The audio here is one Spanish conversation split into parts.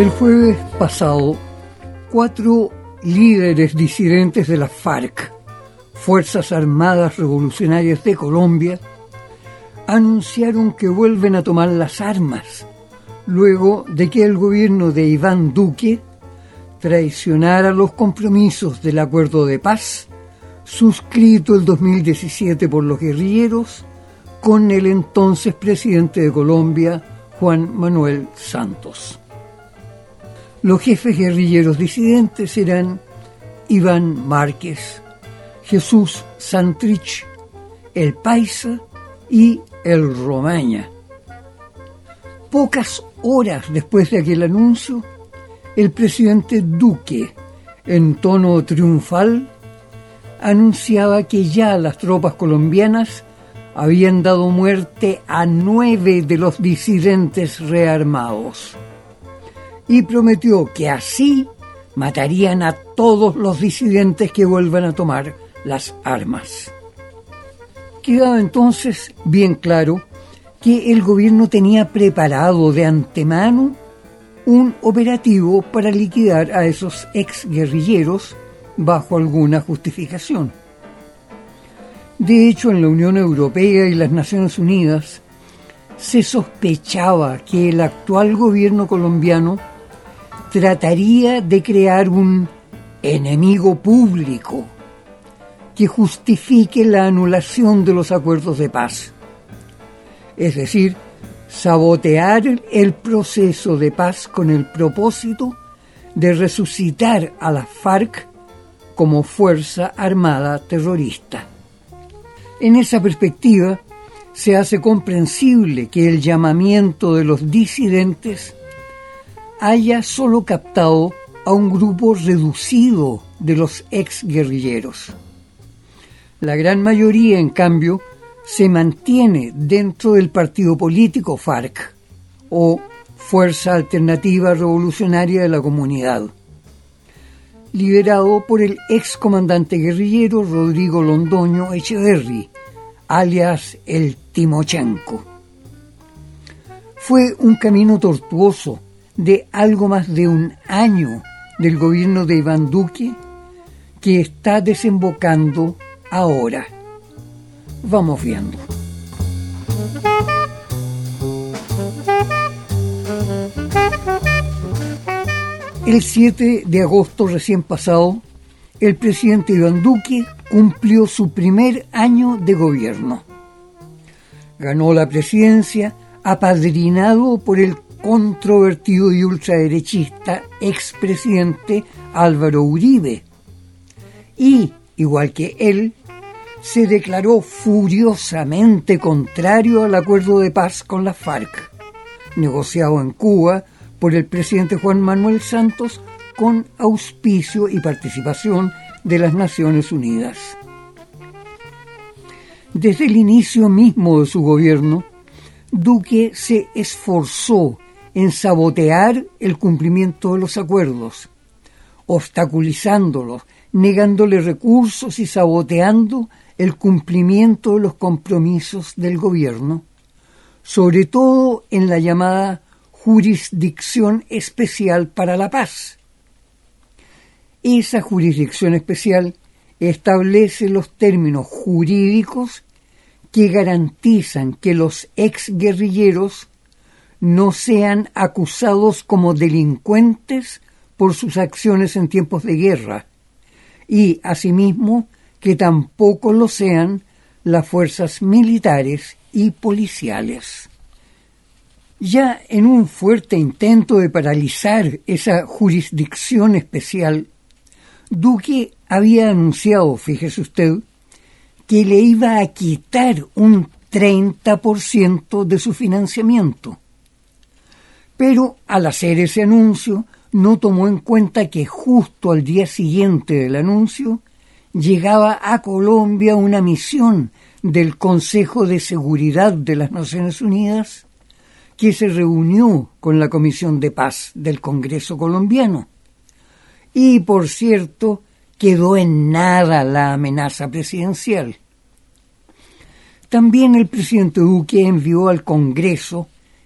El jueves pasado, 4 líderes disidentes de la FARC, Fuerzas Armadas Revolucionarias de Colombia, anunciaron que vuelven a tomar las armas, luego de que el gobierno de Iván Duque traicionara los compromisos del acuerdo de paz suscrito el 2017 por los guerrilleros con el entonces presidente de Colombia, Juan Manuel Santos. Los jefes guerrilleros disidentes eran Iván Márquez, Jesús Santrich, el Paisa y el Romaña. Pocas horas después de aquel anuncio, el presidente Duque, en tono triunfal, anunciaba que ya las tropas colombianas habían dado muerte a 9 de los disidentes rearmados y prometió que así matarían a todos los disidentes que vuelvan a tomar las armas. Quedaba entonces bien claro que el gobierno tenía preparado de antemano un operativo para liquidar a esos exguerrilleros bajo alguna justificación. De hecho, en la Unión Europea y las Naciones Unidas se sospechaba que el actual gobierno colombiano trataría de crear un enemigo público que justifique la anulación de los acuerdos de paz. Es decir, sabotear el proceso de paz con el propósito de resucitar a la FARC como fuerza armada terrorista. En esa perspectiva, se hace comprensible que el llamamiento de los disidentes haya solo captado a un grupo reducido de los exguerrilleros. La gran mayoría, en cambio, se mantiene dentro del partido político FARC, o Fuerza Alternativa Revolucionaria de la Comunidad, liderado por el excomandante guerrillero Rodrigo Londoño Echeverri, alias el Timochenko. Fue un camino tortuoso de algo más de un año del gobierno de Iván Duque que está desembocando ahora. Vamos viendo. El 7 de agosto recién pasado, el presidente Iván Duque cumplió su primer año de gobierno. Ganó la presidencia apadrinado por el controvertido y ultraderechista expresidente Álvaro Uribe y, igual que él, se declaró furiosamente contrario al acuerdo de paz con la FARC, negociado en Cuba por el presidente Juan Manuel Santos con auspicio y participación de las Naciones Unidas. Desde el inicio mismo de su gobierno, Duque se esforzó en sabotear el cumplimiento de los acuerdos, obstaculizándolos, negándole recursos y saboteando el cumplimiento de los compromisos del gobierno, sobre todo en la llamada Jurisdicción Especial para la Paz. Esa jurisdicción especial establece los términos jurídicos que garantizan que los exguerrilleros no sean acusados como delincuentes por sus acciones en tiempos de guerra y, asimismo, que tampoco lo sean las fuerzas militares y policiales. Ya en un fuerte intento de paralizar esa jurisdicción especial, Duque había anunciado, fíjese usted, que le iba a quitar un 30% de su financiamiento. Pero al hacer ese anuncio, no tomó en cuenta que justo al día siguiente del anuncio llegaba a Colombia una misión del Consejo de Seguridad de las Naciones Unidas que se reunió con la Comisión de Paz del Congreso colombiano. Y, por cierto, quedó en nada la amenaza presidencial. También el presidente Duque envió al Congreso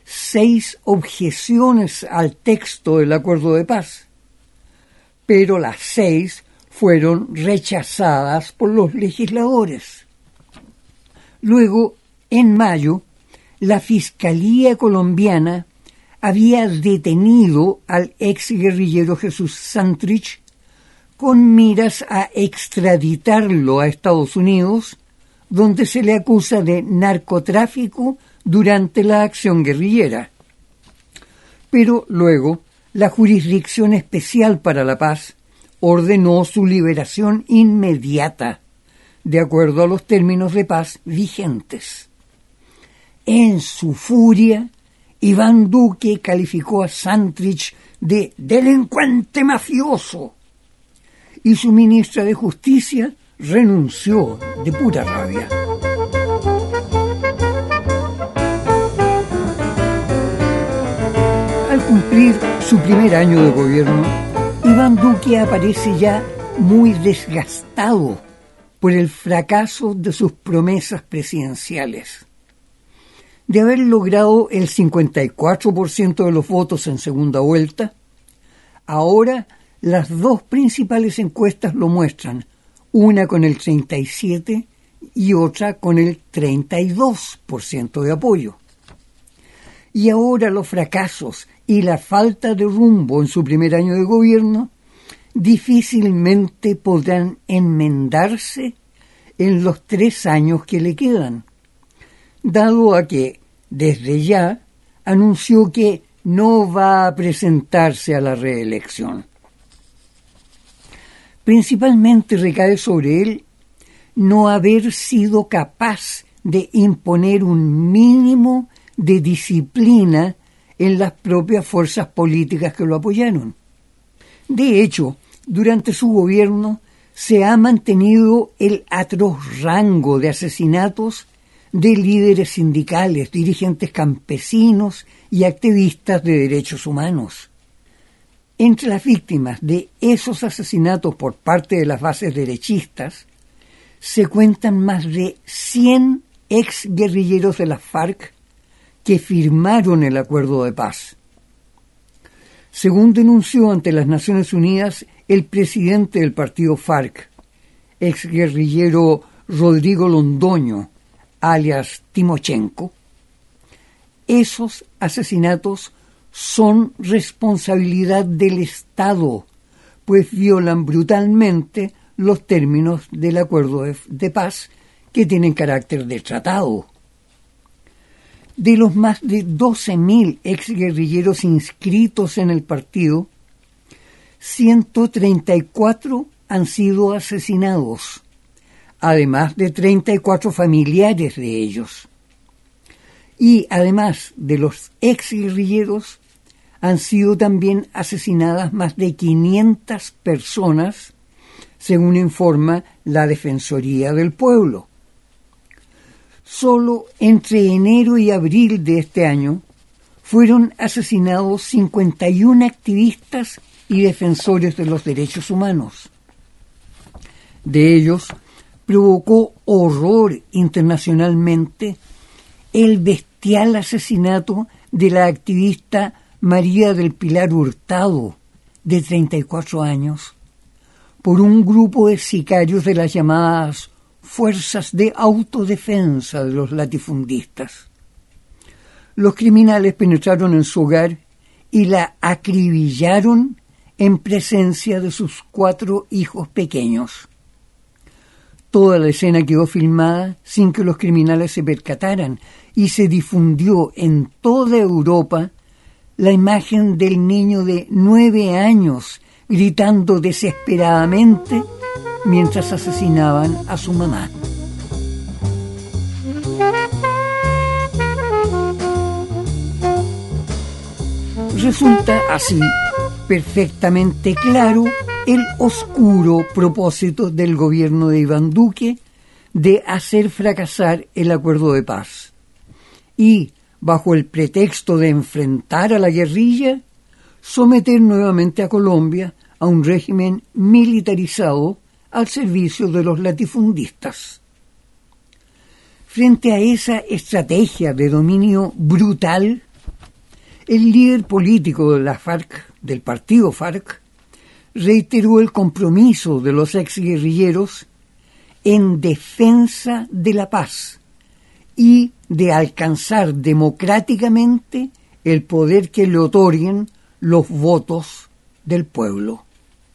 6 objeciones al texto del acuerdo de paz, pero las 6 fueron rechazadas por los legisladores. Luego, en mayo, la Fiscalía colombiana había detenido al exguerrillero Jesús Santrich con miras a extraditarlo a Estados Unidos, donde se le acusa de narcotráfico durante la acción guerrillera. Pero luego, la Jurisdicción Especial para la Paz ordenó su liberación inmediata, de acuerdo a los términos de paz vigentes. En su furia, Iván Duque calificó a Santrich de delincuente mafioso y su ministra de Justicia renunció de pura rabia. Al cumplir su primer año de gobierno, Iván Duque aparece ya muy desgastado por el fracaso de sus promesas presidenciales. De haber logrado el 54% de los votos en segunda vuelta, ahora las 2 principales encuestas lo muestran, una con el 37% y otra con el 32% de apoyo. Y ahora los fracasos y la falta de rumbo en su primer año de gobierno difícilmente podrán enmendarse en los 3 años que le quedan, dado a que, desde ya, anunció que no va a presentarse a la reelección. Principalmente recae sobre él no haber sido capaz de imponer un mínimo de disciplina en las propias fuerzas políticas que lo apoyaron. De hecho, durante su gobierno se ha mantenido el atroz rango de asesinatos de líderes sindicales, dirigentes campesinos y activistas de derechos humanos. Entre las víctimas de esos asesinatos por parte de las bases derechistas se cuentan más de 100 exguerrilleros de las FARC que firmaron el acuerdo de paz. Según denunció ante las Naciones Unidas el presidente del partido FARC, exguerrillero Rodrigo Londoño, alias Timochenko, esos asesinatos son responsabilidad del Estado, pues violan brutalmente los términos del acuerdo de paz que tienen carácter de tratado. De los más de 12.000 exguerrilleros inscritos en el partido, 134 han sido asesinados, además de 34 familiares de ellos. Y además de los exguerrilleros, han sido también asesinadas más de 500 personas, según informa la Defensoría del Pueblo. Solo entre enero y abril de este año fueron asesinados 51 activistas y defensores de los derechos humanos. De ellos, provocó horror internacionalmente el bestial asesinato de la activista María del Pilar Hurtado, de 34 años, por un grupo de sicarios de las llamadas Fuerzas de Autodefensa de los latifundistas. Los criminales penetraron en su hogar y la acribillaron en presencia de sus 4 hijos pequeños. Toda la escena quedó filmada sin que los criminales se percataran y se difundió en toda Europa la imagen del niño de 9 años gritando desesperadamente mientras asesinaban a su mamá. Resulta así perfectamente claro el oscuro propósito del gobierno de Iván Duque de hacer fracasar el acuerdo de paz y, bajo el pretexto de enfrentar a la guerrilla, someter nuevamente a Colombia a un régimen militarizado al servicio de los latifundistas. Frente a esa estrategia de dominio brutal, El líder político de la FARC, del partido FARC, reiteró el compromiso de los exguerrilleros en defensa de la paz y de alcanzar democráticamente el poder que le otorguen los votos del pueblo.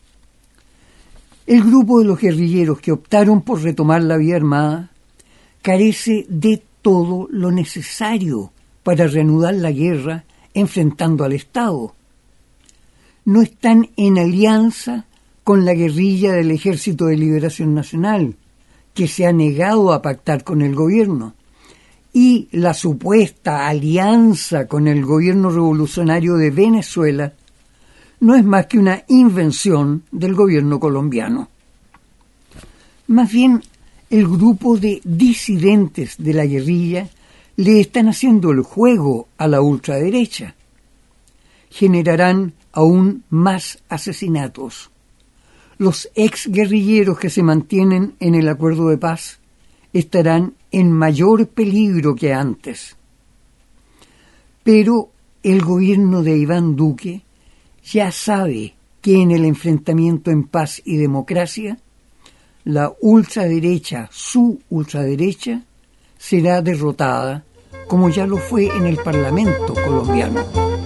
El grupo de los guerrilleros que optaron por retomar la vía armada carece de todo lo necesario para reanudar la guerra enfrentando al Estado. No están en alianza con la guerrilla del Ejército de Liberación Nacional, que se ha negado a pactar con el gobierno, y la supuesta alianza con el gobierno revolucionario de Venezuela no es más que una invención del gobierno colombiano. Más bien, el grupo de disidentes de la guerrilla le están haciendo el juego a la ultraderecha. Generarán aún más asesinatos. Los exguerrilleros que se mantienen en el acuerdo de paz estarán en mayor peligro que antes. Pero el gobierno de Iván Duque ya sabe que en el enfrentamiento en paz y democracia, la ultraderecha, su ultraderecha, será derrotada, como ya lo fue en el Parlamento colombiano.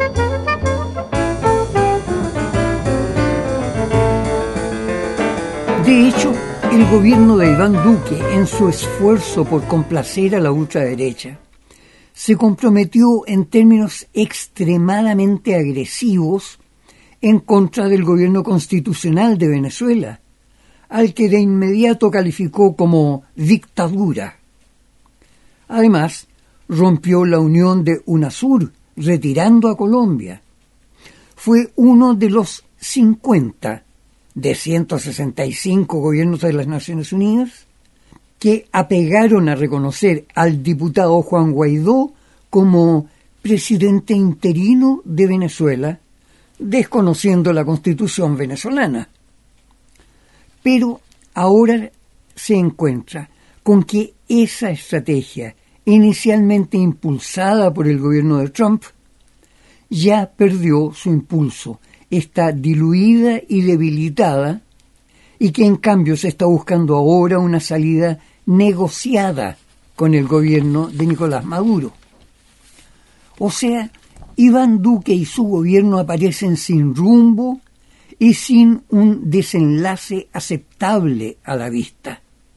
De hecho, el gobierno de Iván Duque, en su esfuerzo por complacer a la ultraderecha, se comprometió en términos extremadamente agresivos en contra del gobierno constitucional de Venezuela, al que de inmediato calificó como dictadura. Además, rompió la unión de UNASUR, retirando a Colombia. Fue uno de los 50 de 165 gobiernos de las Naciones Unidas que apegaron a reconocer al diputado Juan Guaidó como presidente interino de Venezuela, desconociendo la Constitución venezolana. Pero ahora se encuentra con que esa estrategia, inicialmente impulsada por el gobierno de Trump, ya perdió su impulso, está diluida y debilitada, y que en cambio se está buscando ahora una salida negociada con el gobierno de Nicolás Maduro. O sea, Iván Duque y su gobierno aparecen sin rumbo y sin un desenlace aceptable a la vista.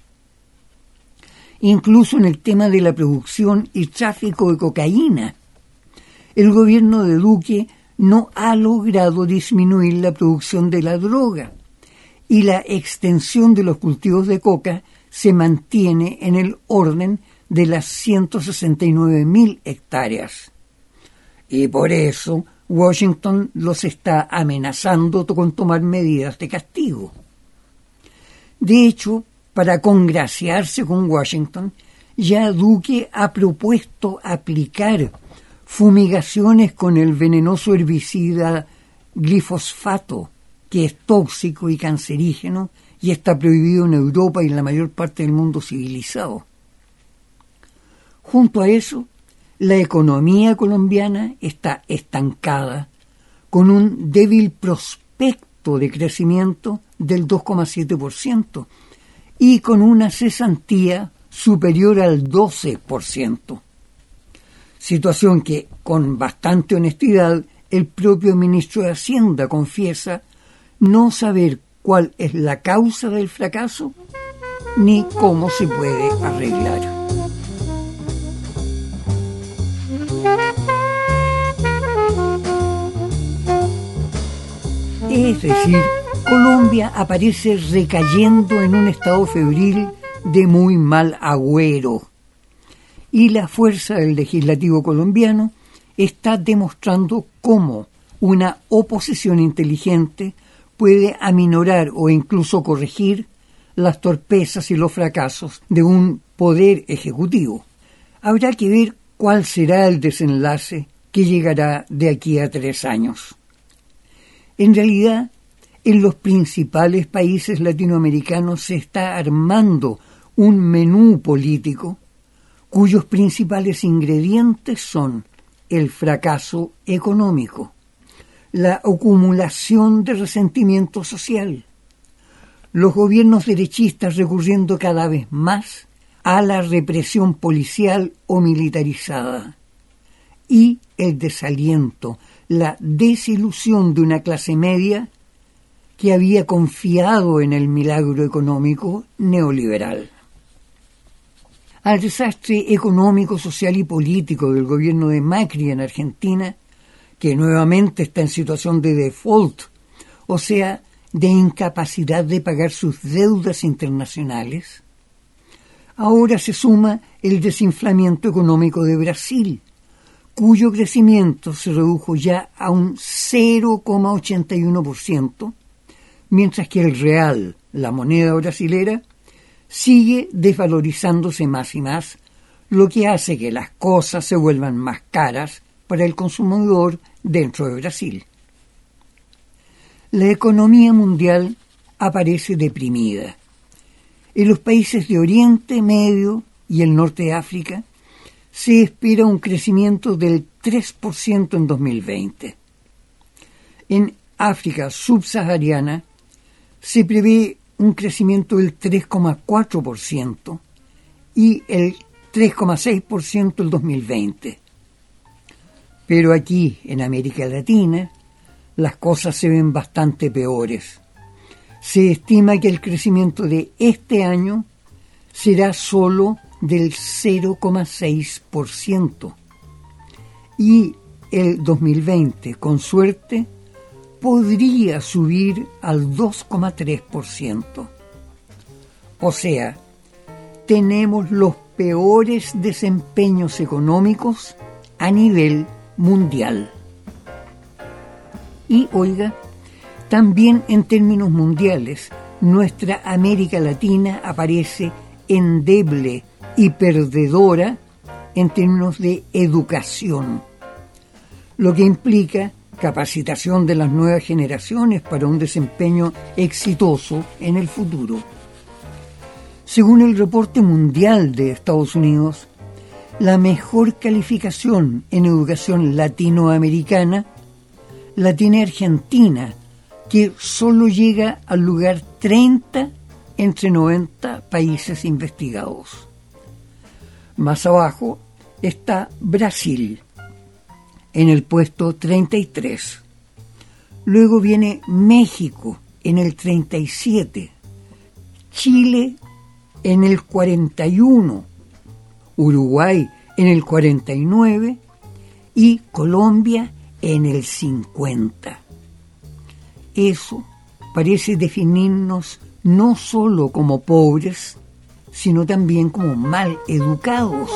Incluso en el tema de la producción y tráfico de cocaína, el gobierno de Duque no ha logrado disminuir la producción de la droga y la extensión de los cultivos de coca se mantiene en el orden de las 169.000 hectáreas. Y por eso Washington los está amenazando con tomar medidas de castigo. De hecho, para congraciarse con Washington, ya Duque ha propuesto aplicar fumigaciones con el venenoso herbicida glifosfato, que es tóxico y cancerígeno y está prohibido en Europa y en la mayor parte del mundo civilizado. Junto a eso, la economía colombiana está estancada, con un débil prospecto de crecimiento del 2,7% y con una cesantía superior al 12%. Situación que, con bastante honestidad, el propio ministro de Hacienda confiesa no saber cuál es la causa del fracaso ni cómo se puede arreglar. Es decir, Colombia aparece recayendo en un estado febril de muy mal agüero. Y la fuerza del legislativo colombiano está demostrando cómo una oposición inteligente puede aminorar o incluso corregir las torpezas y los fracasos de un poder ejecutivo. Habrá que ver cuál será el desenlace que llegará de aquí a 3 años. En realidad, en los principales países latinoamericanos se está armando un menú político cuyos principales ingredientes son el fracaso económico, la acumulación de resentimiento social, los gobiernos derechistas recurriendo cada vez más a la represión policial o militarizada, y el desaliento, la desilusión de una clase media que había confiado en el milagro económico neoliberal. Al desastre económico, social y político del gobierno de Macri en Argentina, que nuevamente está en situación de default, o sea, de incapacidad de pagar sus deudas internacionales, ahora se suma el desinflamiento económico de Brasil, cuyo crecimiento se redujo ya a un 0,81%, mientras que el real, la moneda brasilera, sigue desvalorizándose más y más, lo que hace que las cosas se vuelvan más caras para el consumidor dentro de Brasil. La economía mundial aparece deprimida. En los países de Oriente Medio y el norte de África se espera un crecimiento del 3% en 2020. En África subsahariana se prevé un crecimiento del 3,4% y el 3,6% el 2020. Pero aquí, en América Latina, las cosas se ven bastante peores. Se estima que el crecimiento de este año será solo del 0,6% y el 2020, con suerte, podría subir al 2,3%. O sea, tenemos los peores desempeños económicos a nivel mundial. Y, oiga, también en términos mundiales, nuestra América Latina aparece endeble y perdedora en términos de educación, lo que implica capacitación de las nuevas generaciones para un desempeño exitoso en el futuro. Según el reporte mundial de Estados Unidos, la mejor calificación en educación latinoamericana la tiene Argentina, que solo llega al lugar 30 entre 90 países investigados. Más abajo está Brasil, en el puesto 33. Luego viene México, en el 37. Chile, en el 41. Uruguay, en el 49. Y Colombia, en el 50. Eso parece definirnos no solo como pobres, sino también como mal educados.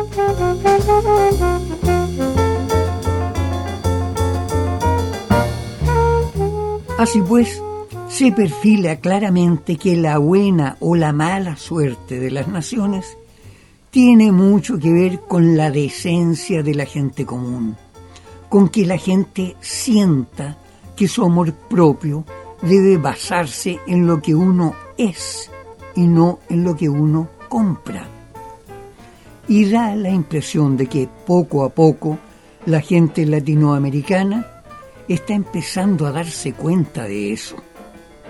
Así pues, se perfila claramente que la buena o la mala suerte de las naciones tiene mucho que ver con la decencia de la gente común, con que la gente sienta que su amor propio debe basarse en lo que uno es y no en lo que uno compra. Y da la impresión de que poco a poco la gente latinoamericana está empezando a darse cuenta de eso.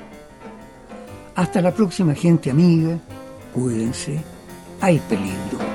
Hasta la próxima, gente amiga. Cuídense. Hay peligro.